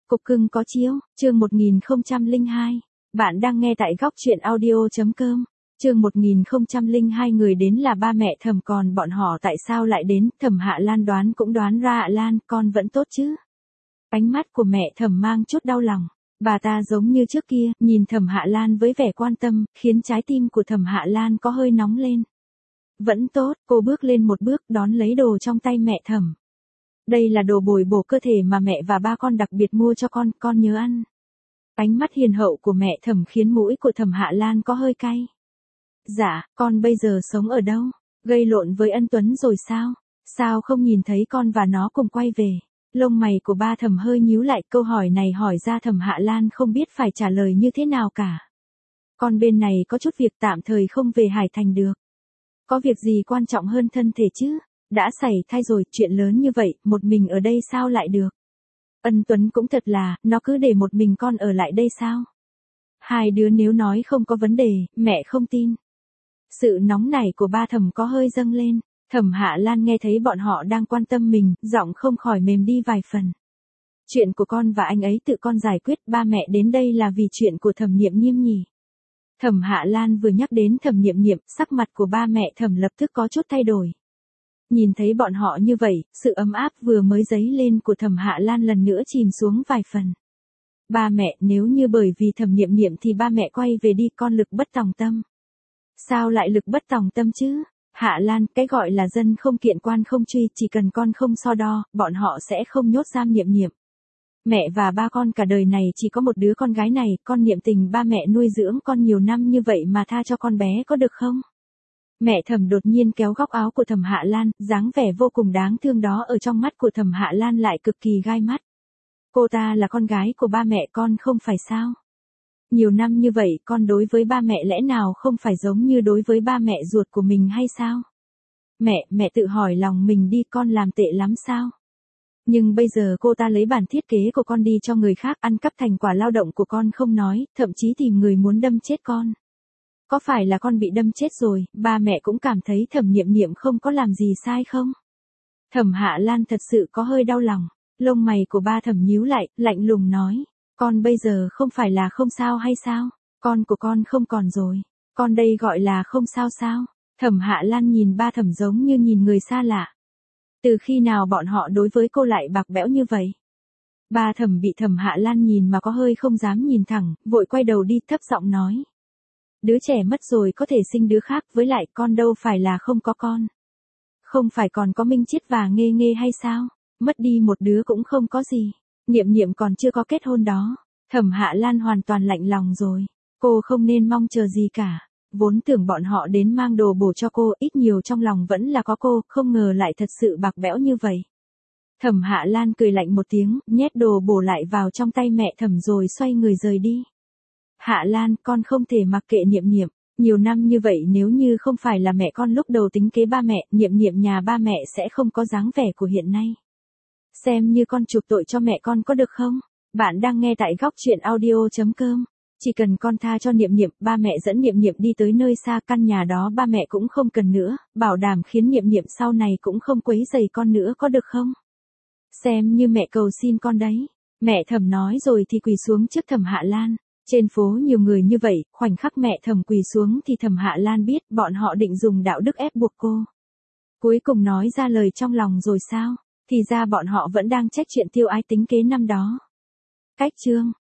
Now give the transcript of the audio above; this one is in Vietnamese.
Cục cưng có chiếu, chương 1002. Bạn đang nghe tại góc truyện audio.com. Chương 1002 người đến là ba mẹ Thẩm, còn bọn họ tại sao lại đến? Thẩm Hạ Lan đoán cũng đoán ra. Hạ Lan, con vẫn tốt chứ? Ánh mắt của mẹ Thẩm mang chút đau lòng. Bà ta giống như trước kia, nhìn Thẩm Hạ Lan với vẻ quan tâm, khiến trái tim của Thẩm Hạ Lan có hơi nóng lên. Vẫn tốt, cô bước lên một bước đón lấy đồ trong tay mẹ Thẩm. Đây là đồ bồi bổ cơ thể mà mẹ và ba con đặc biệt mua cho con nhớ ăn. Ánh mắt hiền hậu của mẹ Thẩm khiến mũi của Thẩm Hạ Lan có hơi cay. Dạ, con bây giờ sống ở đâu? Gây lộn với Ân Tuấn rồi sao? Sao không nhìn thấy con và nó cùng quay về? Lông mày của ba Thẩm hơi nhíu lại, câu hỏi này hỏi ra Thẩm Hạ Lan không biết phải trả lời như thế nào cả. Con bên này có chút việc tạm thời không về Hải Thành được. Có việc gì quan trọng hơn thân thể chứ? Đã xảy thai rồi, chuyện lớn như vậy, một mình ở đây sao lại được? Ân Tuấn cũng thật là, nó cứ để một mình con ở lại đây sao? Hai đứa nếu nói không có vấn đề, mẹ không tin. Sự nóng nảy của ba Thẩm có hơi dâng lên. Thẩm Hạ Lan nghe thấy bọn họ đang quan tâm mình, giọng không khỏi mềm đi vài phần. Chuyện của con và anh ấy tự con giải quyết, ba mẹ đến đây là vì chuyện của Thẩm Niệm Niệm nhỉ? Thẩm Hạ Lan vừa nhắc đến Thẩm Niệm Niệm, sắc mặt của ba mẹ Thẩm lập tức có chút thay đổi. Nhìn thấy bọn họ như vậy, sự ấm áp vừa mới dấy lên của Thẩm Hạ Lan lần nữa chìm xuống vài phần. Ba mẹ, nếu như bởi vì Thẩm Niệm Niệm thì ba mẹ quay về đi, con lực bất tòng tâm. Sao lại lực bất tòng tâm chứ? Hạ Lan, cái gọi là dân không kiện quan không truy, chỉ cần con không so đo, bọn họ sẽ không nhốt giam Niệm Niệm. Mẹ và ba con cả đời này chỉ có một đứa con gái này, con niệm tình ba mẹ nuôi dưỡng con nhiều năm như vậy mà tha cho con bé có được không? Mẹ Thẩm đột nhiên kéo góc áo của Thẩm Hạ Lan, dáng vẻ vô cùng đáng thương đó ở trong mắt của Thẩm Hạ Lan lại cực kỳ gai mắt. Cô ta là con gái của ba mẹ con không phải sao? Nhiều năm như vậy con đối với ba mẹ lẽ nào không phải giống như đối với ba mẹ ruột của mình hay sao? Mẹ tự hỏi lòng mình đi, con làm tệ lắm sao? Nhưng bây giờ cô ta lấy bản thiết kế của con đi cho người khác, ăn cắp thành quả lao động của con không nói, thậm chí tìm người muốn đâm chết con. Có phải là con bị đâm chết rồi, ba mẹ cũng cảm thấy Thẩm Niệm Niệm không có làm gì sai không? Thẩm Hạ Lan thật sự có hơi đau lòng, lông mày của ba Thẩm nhíu lại, lạnh lùng nói, con bây giờ không phải là không sao hay sao? Con của con không còn rồi, con đây gọi là không sao sao? Thẩm Hạ Lan nhìn ba Thẩm giống như nhìn người xa lạ. Từ khi nào bọn họ đối với cô lại bạc bẽo như vậy? Ba Thẩm bị Thẩm Hạ Lan nhìn mà có hơi không dám nhìn thẳng, vội quay đầu đi thấp giọng nói. Đứa trẻ mất rồi có thể sinh đứa khác, với lại con đâu phải là không có con. Không phải còn có Minh Chiết và Nghê Nghê hay sao? Mất đi một đứa cũng không có gì. Niệm Niệm còn chưa có kết hôn đó. Thẩm Hạ Lan hoàn toàn lạnh lòng rồi. Cô không nên mong chờ gì cả. Vốn tưởng bọn họ đến mang đồ bổ cho cô, ít nhiều trong lòng vẫn là có cô, không ngờ lại thật sự bạc bẽo như vậy. Thẩm Hạ Lan cười lạnh một tiếng, nhét đồ bổ lại vào trong tay mẹ Thẩm rồi xoay người rời đi. Hạ Lan, con không thể mặc kệ Niệm Niệm. Nhiều năm như vậy nếu như không phải là mẹ con lúc đầu tính kế ba mẹ, Niệm Niệm nhà ba mẹ sẽ không có dáng vẻ của hiện nay. Xem như con chuộc tội cho mẹ con có được không? Bạn đang nghe tại góc truyện audio.com. Chỉ cần con tha cho Niệm Niệm, ba mẹ dẫn Niệm Niệm đi tới nơi xa, căn nhà đó ba mẹ cũng không cần nữa, bảo đảm khiến Niệm Niệm sau này cũng không quấy rầy con nữa có được không? Xem như mẹ cầu xin con đấy. Mẹ Thẩm nói rồi thì quỳ xuống trước Thẩm Hạ Lan. Trên phố nhiều người như vậy, khoảnh khắc mẹ Thẩm quỳ xuống thì Thẩm Hạ Lan biết bọn họ định dùng đạo đức ép buộc cô. Cuối cùng nói ra lời trong lòng rồi sao? Thì ra bọn họ vẫn đang trách chuyện Tiêu Ái tính kế năm đó. Cách chương